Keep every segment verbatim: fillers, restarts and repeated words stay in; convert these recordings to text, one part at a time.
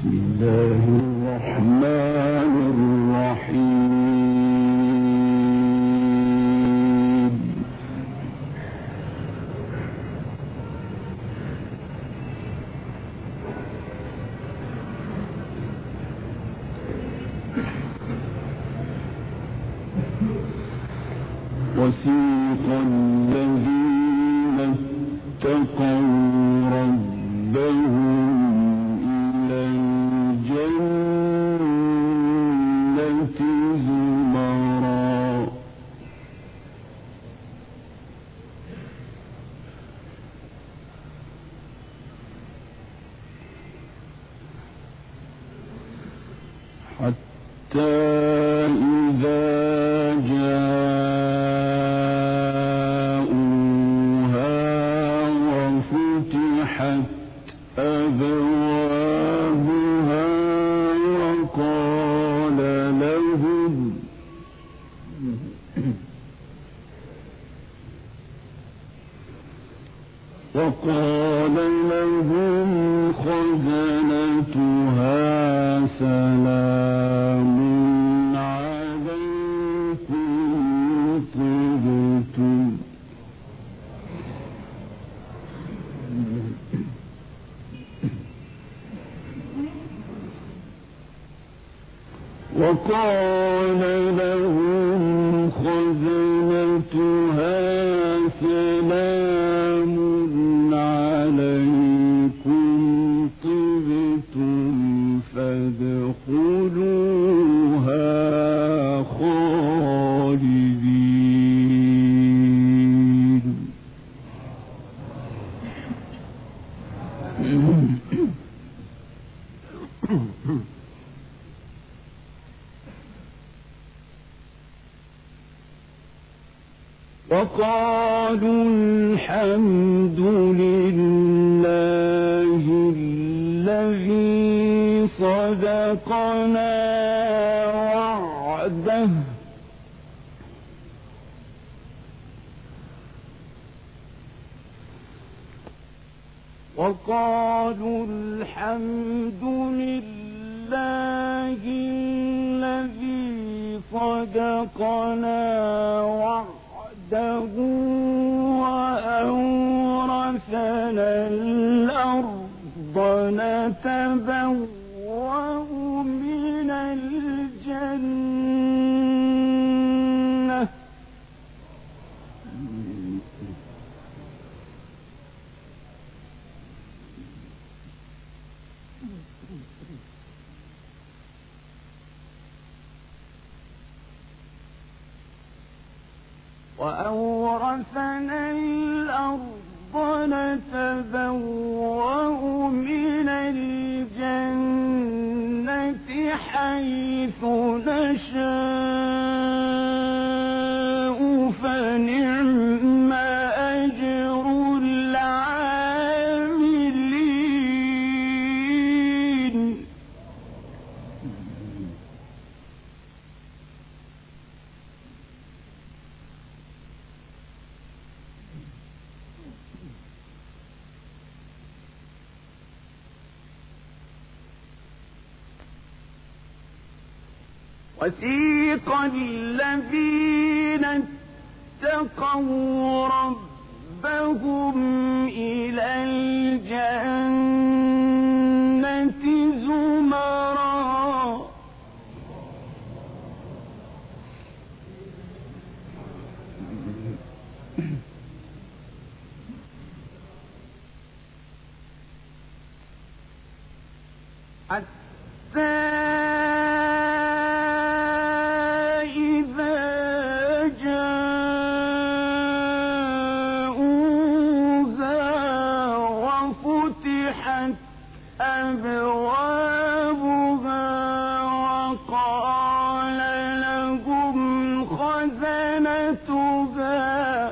الله الرحمن الرحيم. وسيق الذين اتقوا ربهم إلى الجنة زمرا حتى إذا جاءوها وفتحت أبوابها وقال لهم وقال لهم خزنتها سلام عليكم طبتم وقال لهم خزنتها سلام عليكم طبتم فادخلوها خالدين. وقالوا الحمد لله الذي صدقنا وعده وقالوا الحمد لله الذي صدقنا وعده وأورثنا الأرض نتبوأ من الجنة وأورثنا الأرض نتبوأ من الجنة حيث نشاء فنعم أجر العاملين. وسيق الذين اتقوا ربهم إلى الجنة زمرا حتى أبوابها وقال لهم خزنتها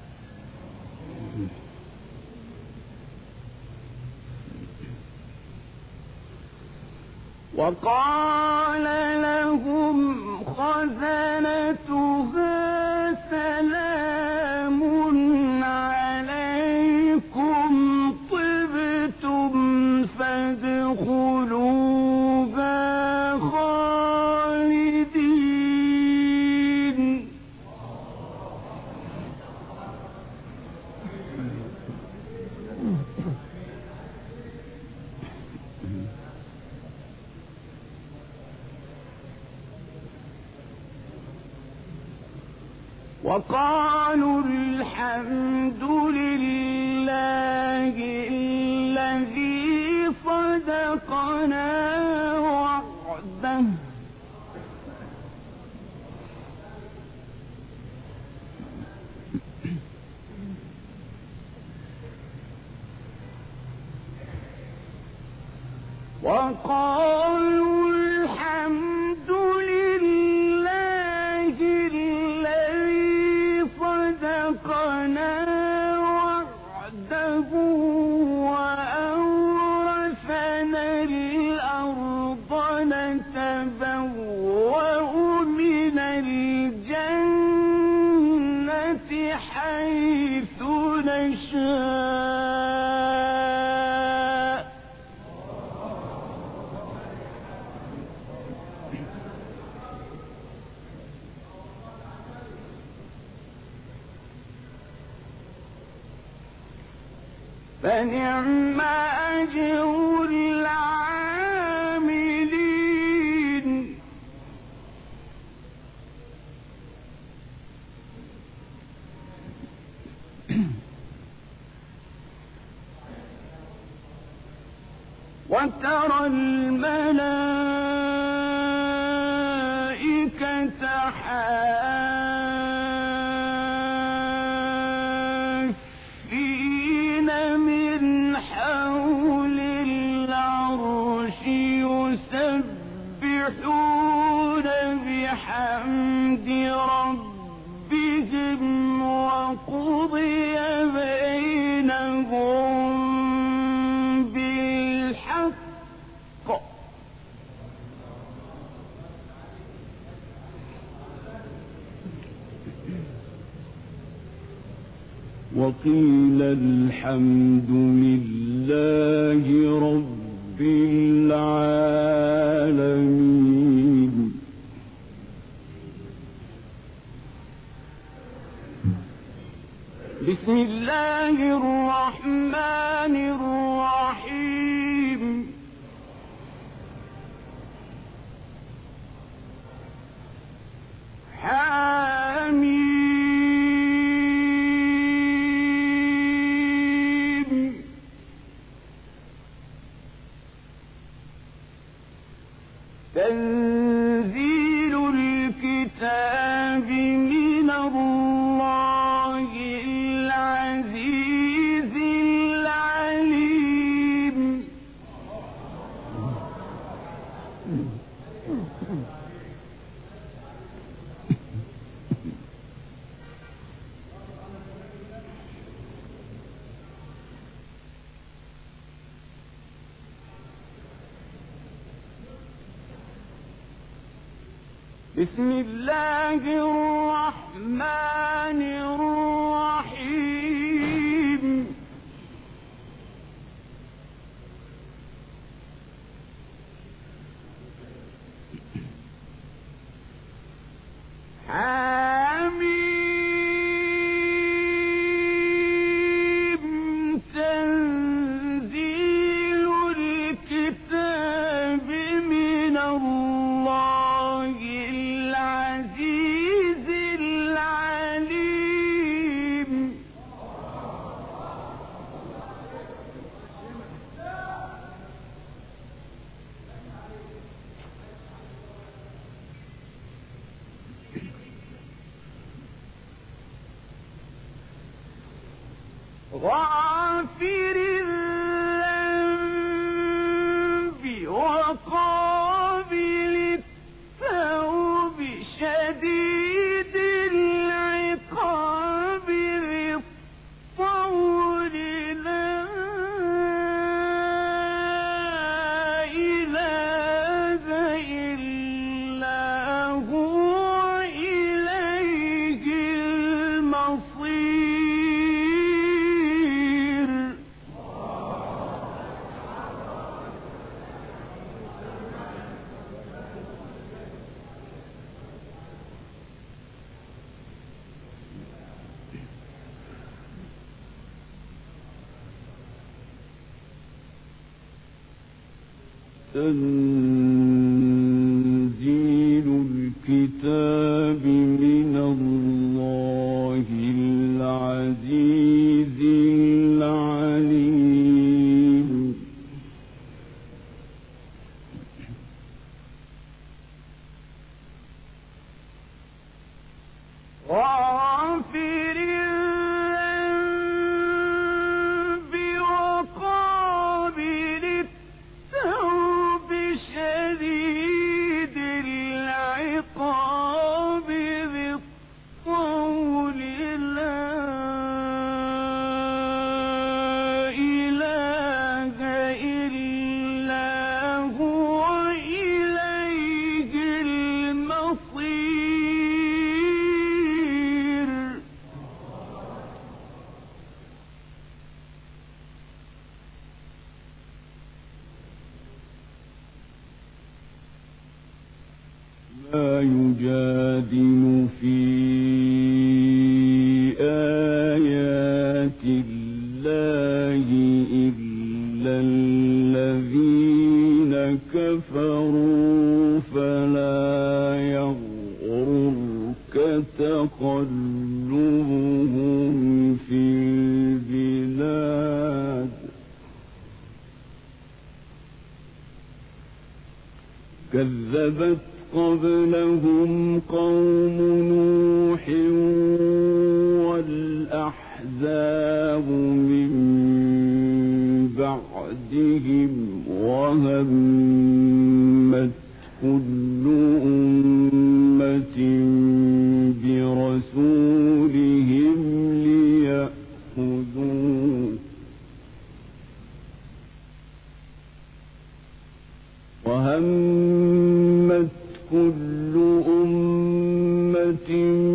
وقال لهم خزنتها سلام عليكم طبتم فادخلوا وقالوا الحمد لله الذي صدقنا وعده وقالوا الحمد لله الذي صدقنا وعده وأورثنا الأرض نتبوأ من الجنة حيث نشاء فنعم أجر العاملين وترى الملائكة حافين من حول العرش يسبحون بحمد ربهم وقضي بينهم بالحق وقيل الحمد لله رب العالمين. بسم الله الرحمن الرحيم. حميم تنزيل الكتاب من الله العزيز العليم. بسم الله الرحمن الرحيم. حميم تنزيل الكتاب من الله العزيز العليم. غافر الذنب وقابل التوب شديد العقاب ذي الطول لا إله إلا هو إليه المصير. تنزيل الكتاب من الله غافر الذنب وقابل التوب شديد العقاب ذي الطول لا إله إلا هو إليه المصير. ما يجادل في آيات الله إلا الذين كفروا فلا يغررك تقلبهم في البلاد. كذبت قبلهم قوم نوح والأحزاب من بعدهم وهمت كل أمة برسولهم ليأخذوه وهمت كل أمة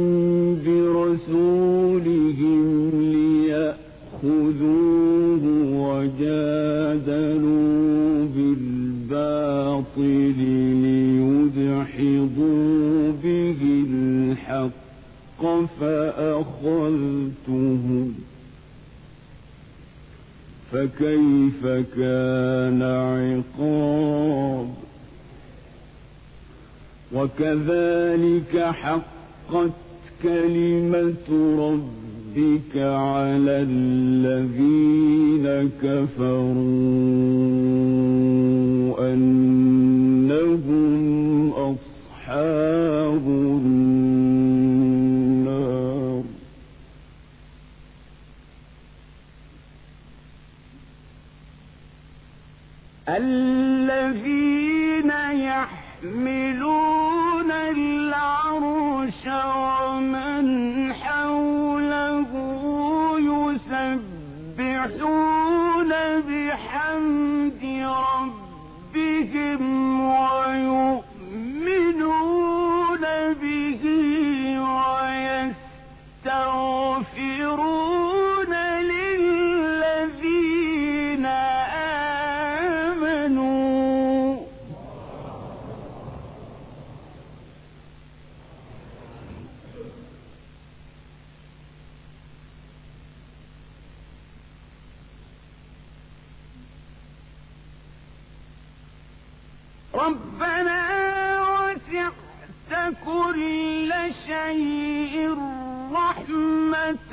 برسولهم ليأخذوه وجادلوا بالباطل ليدحضوا به الحق فأخذتهم فكيف كان عقاب. وكذلك حقت كلمة ربك على الذين كفروا أنهم أصحاب النار. الذين يحملون العرش ومن حوله يسبحون بحمد ربهم ويؤمنون به ويستغفرون للذين آمنوا ربنا وسعت كل شيء رحمة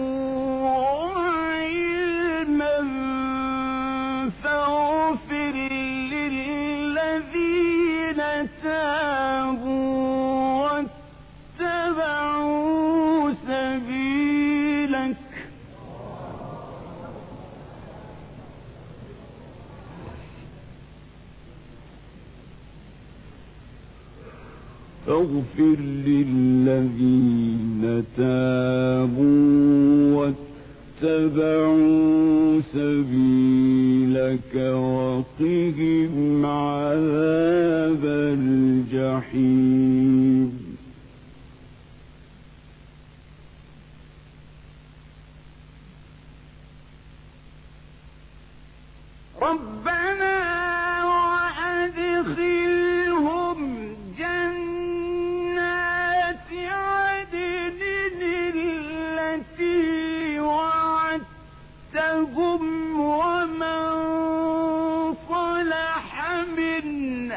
وعلما فاغفر للذين تابوا واتبعوا سبيلك فاغفر للذين تابوا واتبعوا سبيلك وقهم عذاب الجحيم. ربنا وأدخلهم جنات عدن التي وعدتهم ومن صلح من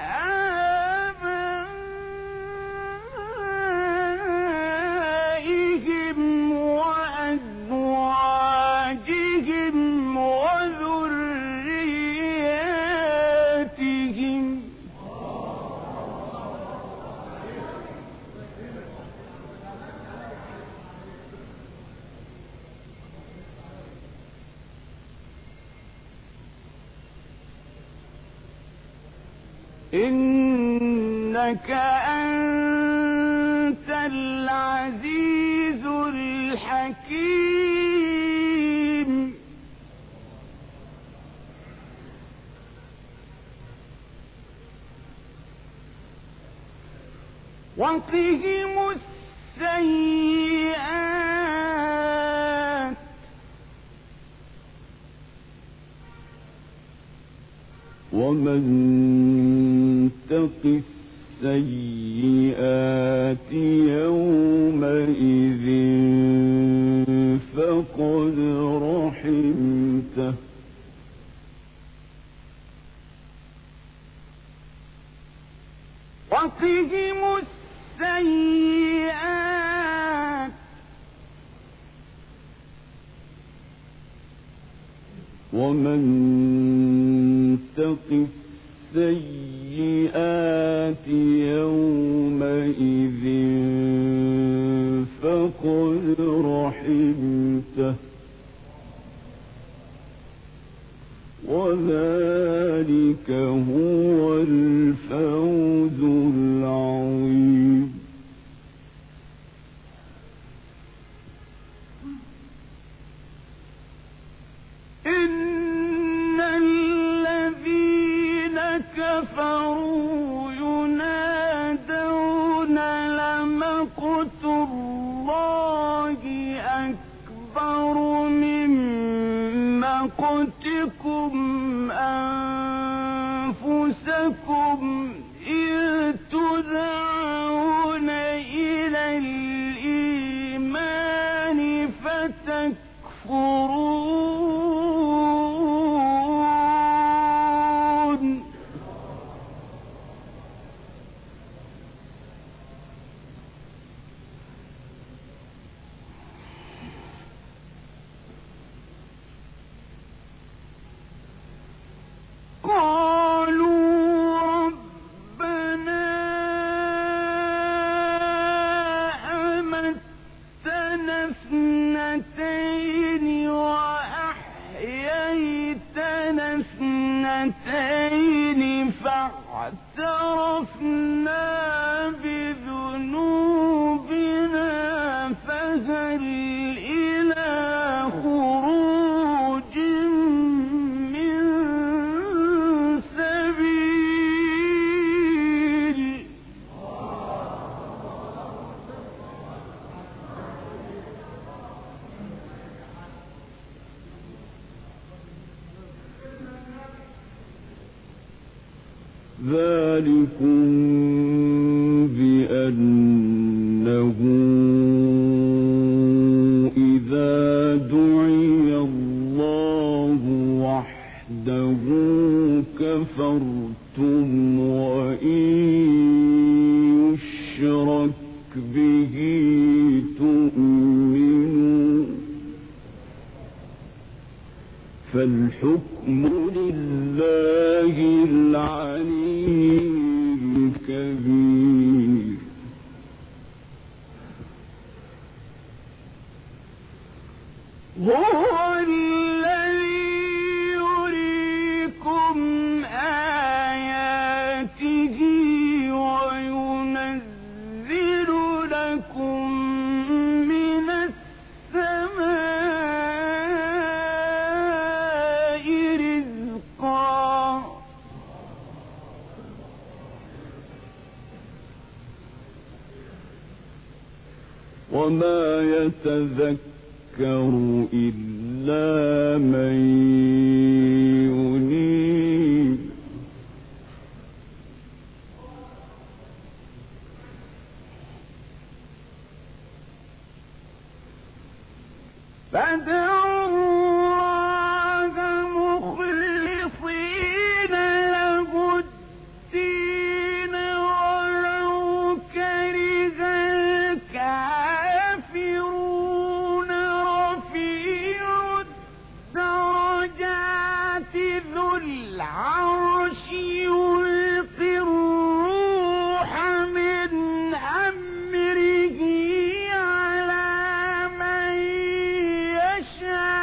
آبائهم وأزواجهم وذرياتهم إنك أنت العزيز الحكيم وقهم السيئات ومن تق السيئات يومئذ فقد رحمته وقهم السيئات ومن تق السيئات يومئذ فقد رحمته وذلك هو الفوز العظيم إن الذين كفروا ينادون لمقت الله أكبر من مقتكم أنفسكم إذ تدعون إلى الإيمان فتكفرون قالوا ربنا أمتنا اثنتين وأحييتنا اثنتين فاعترفنا بذنوبنا فهل إلى خروج من سبيل ذلكم بأنه إذا دعي الله وحده كفرتم وإن يشرك به تؤمنون فالحكم لله العلي الكبير هو الذي يريكم آياته وينزل لكم من السماء رزقا وما يتذكر إلا من ينيب فادعوا الله مخلصين له الدين ولو كره الكافرون رفيع الدرجات ذو العرش يلقي الروح من أمره على من يشاء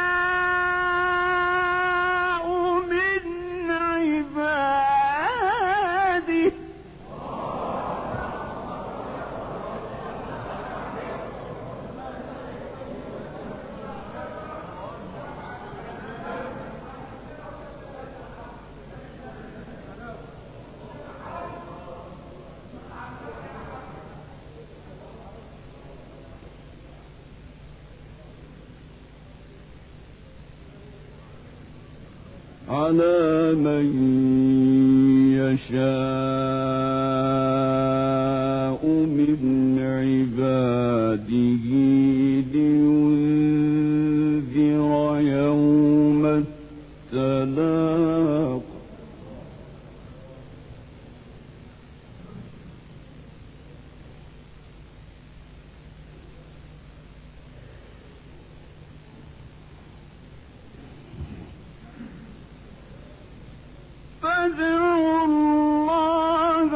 على من يشاء من عباده لينذر يوم التلاق فادعوا الله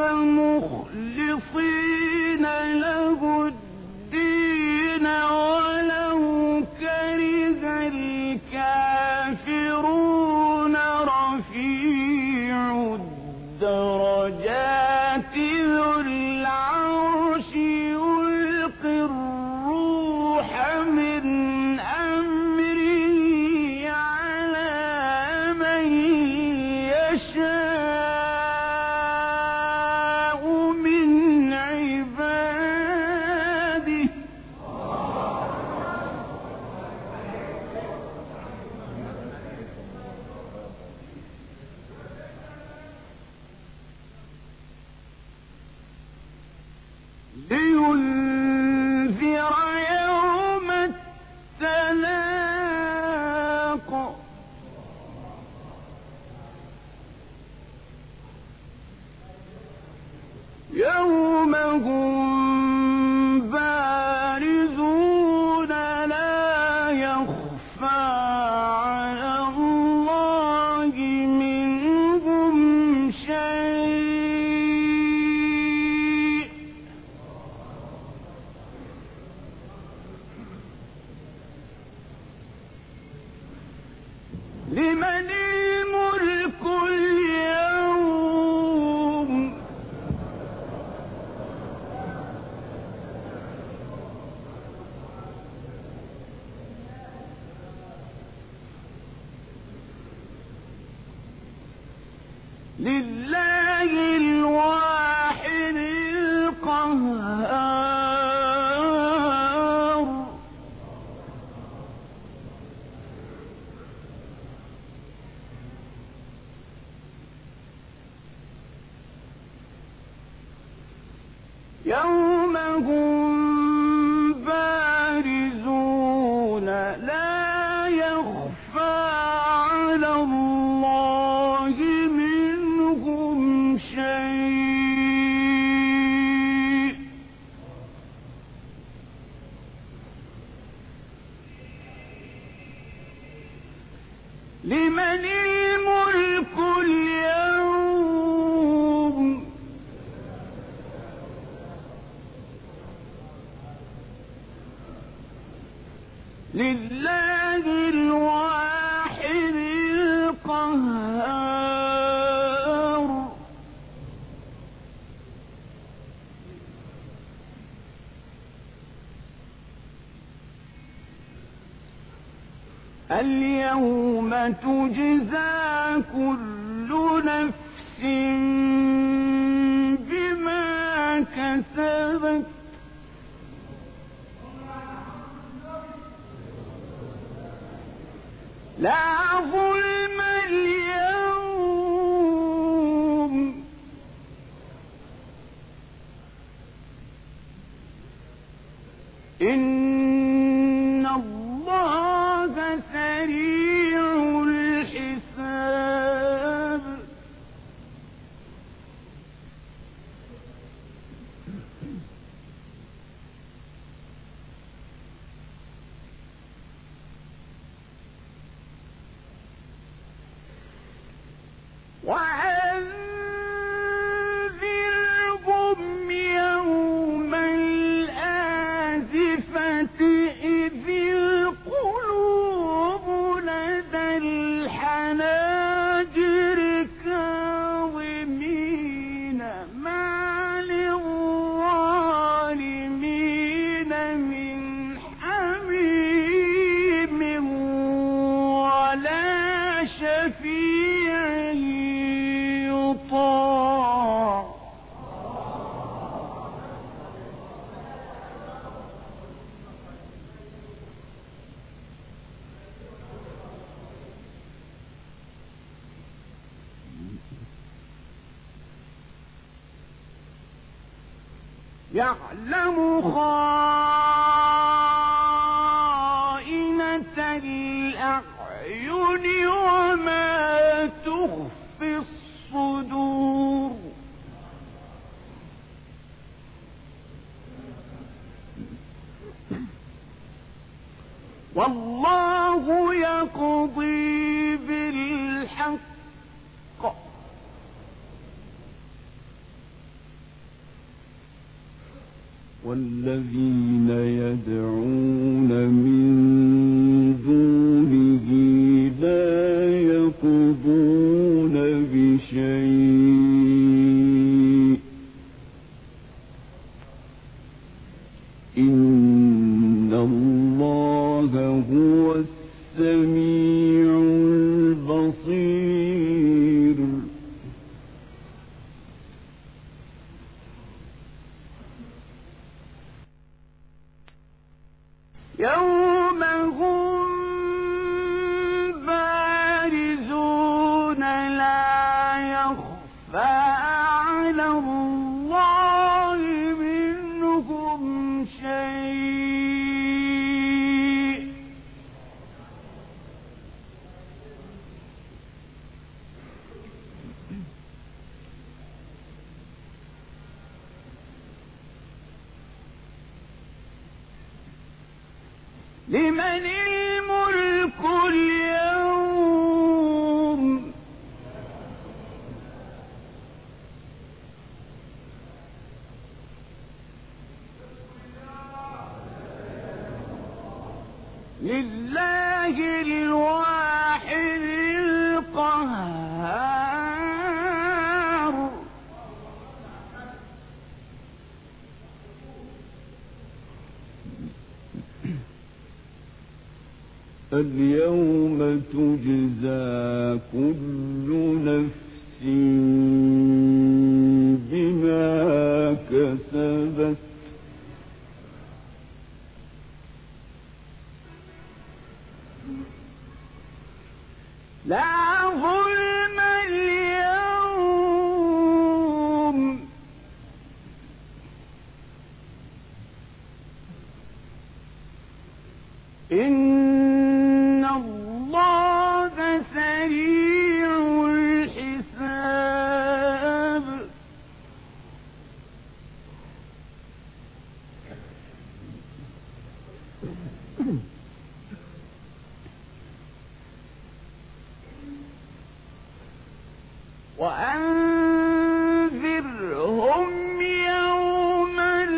مخلصين له الدين ولو كره الكافرون رفيع الدرجات ذو العرش يلقي الروح من أمره على من يشاء من عباده لينذر يوم التلاق يوم هم بارزون لا يخفى على الله منهم شيء لمن الملك اليوم لله الواحد القهار يوم هم بارزون لا يخفى على الله منهم شيء لمن الملك اليوم لله الواحد القهار اليوم تجزى كل نفس بما كسبت لا ظلم اليوم إن الله سريع الحساب وأنذرهم يوم الآزفة يعلم خائنة الأعين وما تخفي الصدور والله يقضي بالحق والذين يدعون من دونه لا يقضون بشيء إن الله هو السميع البصير يوم هم بارزون لا يخفى على الله منهم شيء لمن الملك اليوم لله الواحد القهار اليوم تجزى كل نفس بما كسبت لا ظلم اليوم إن الله سريع الحساب وأنذرهم يوم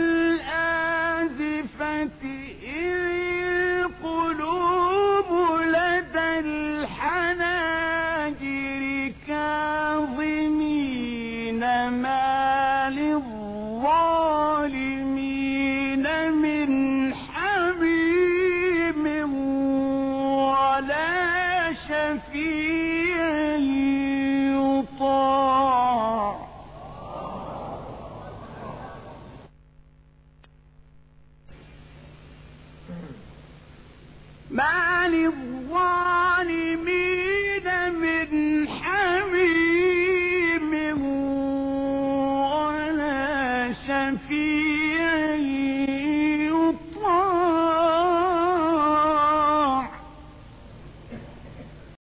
الآزفة إذ القلوب لدى الحناجر كاظمين ما للظالمين من حميم ولا شفيع يطاع ما للظالمين من حميم ولا شفيع